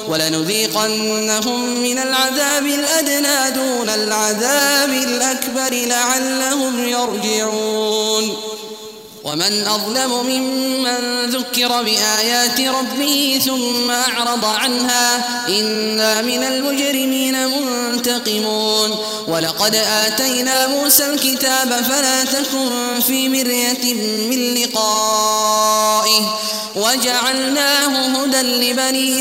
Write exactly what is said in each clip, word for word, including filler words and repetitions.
ولنذيقنهم من العذاب الأدنى دون العذاب الأكبر لعلهم يرجعون. ومن أظلم ممن ذكر بآيات ربه ثم أعرض عنها إنا من المجرمين منتقمون. ولقد آتينا موسى الكتاب فلا تكن في مرية من لقائه وجعلناه هدى لبني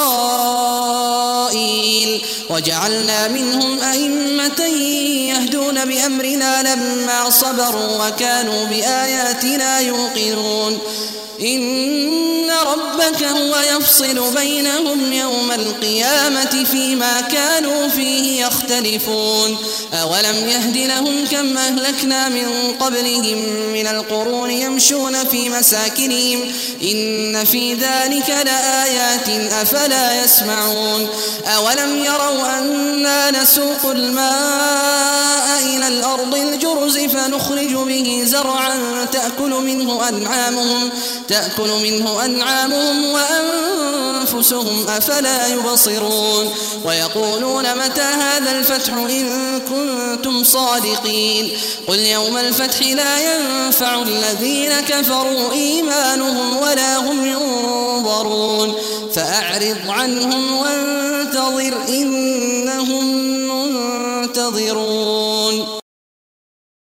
إسرائيل وجعلنا منهم أئمة يهدون بأمرنا لما صبروا وكانوا بآياتنا يوقنون. إن ربك هو يفصل بينهم يوم القيامة فيما كانوا فيه يختلفون. أولم يهد لهم كم أهلكنا من قبلهم من القرون يمشون في مساكنهم إن في ذلك لآيات أفلا يسمعون. أولم يروا أنا نسوق الماء إلى الأرض الجرز فنخرج به زرعا تأكل منه أنعامهم تأكل منه أنعامهم وأنفسهم أفلا يبصرون. ويقولون متى هذا الفتح إن كنتم صادقين. قل يوم الفتح لا ينفع الذين كفروا إيمانهم ولا هم ينظرون. فأعرض عنهم وانتظر إنهم منتظرون.